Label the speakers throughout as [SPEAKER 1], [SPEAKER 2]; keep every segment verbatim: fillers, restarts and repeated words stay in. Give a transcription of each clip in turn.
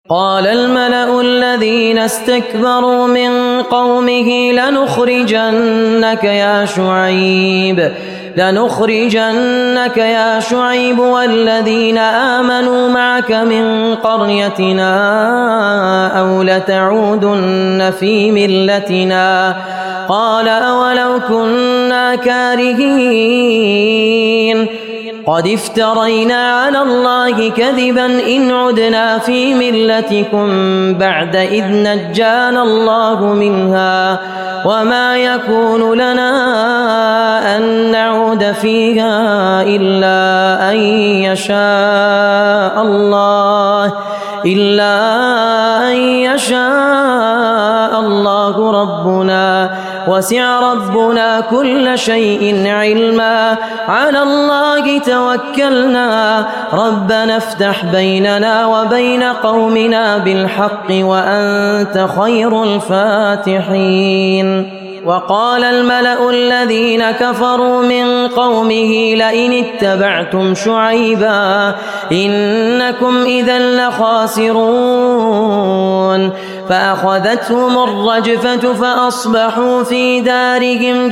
[SPEAKER 1] قال الملأ الذين استكبروا من قومه لنخرجنك يا شعيب لنخرجنك يا شعيب والذين آمنوا معك من قريتنا أو لتعودن في ملتنا قال أولو كنا كارهين قد افترينا على الله كذبا إن عدنا في ملتكم بعد إذ نجانا الله منها وما يكون لنا أن نعود فيها إلا أن يشاء الله إلا أن يشاء الله ربنا وسع ربنا كل شيء علما على الله توكلنا ربنا افتح بيننا وبين قومنا بالحق وأنت خير الفاتحين. وقال الملأ الذين كفروا من قومه لئن اتبعتم شعيبا إنكم إذا لخاسرون فأخذتهم الرجفة فأصبحوا في دارهم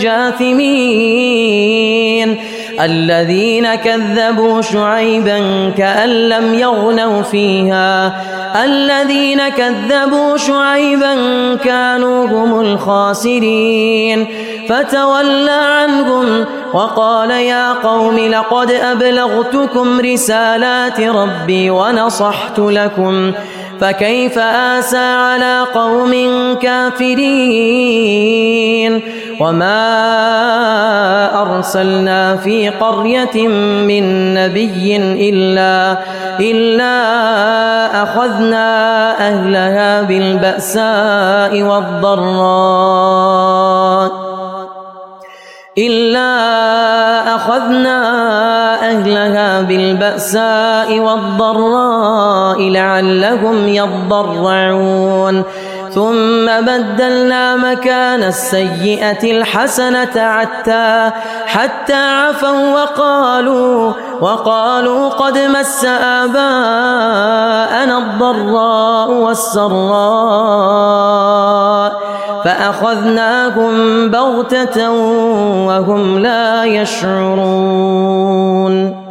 [SPEAKER 1] جاثمين الذين كذبوا شعيبا كأن لم يغنوا فيها الذين كذبوا شعيبا كانوا هم الخاسرين فتولى عنهم وقال يا قوم لقد أبلغتكم رسالات ربي ونصحت لكم فكيف آسى على قوم كافرين وما أرسلنا في قرية من نبي إلا, إلا أخذنا أهلها بالبأساء والضراء إلا أخذنا أهلها بالبأساء والضراء لعلهم يضرعون ثم بدلنا مكان السيئة الحسنة حتى حتى عفوا وقالوا وقالوا قد مس آباءنا الضراء والسراء فأخذناهم بغتة وهم لا يشعرون.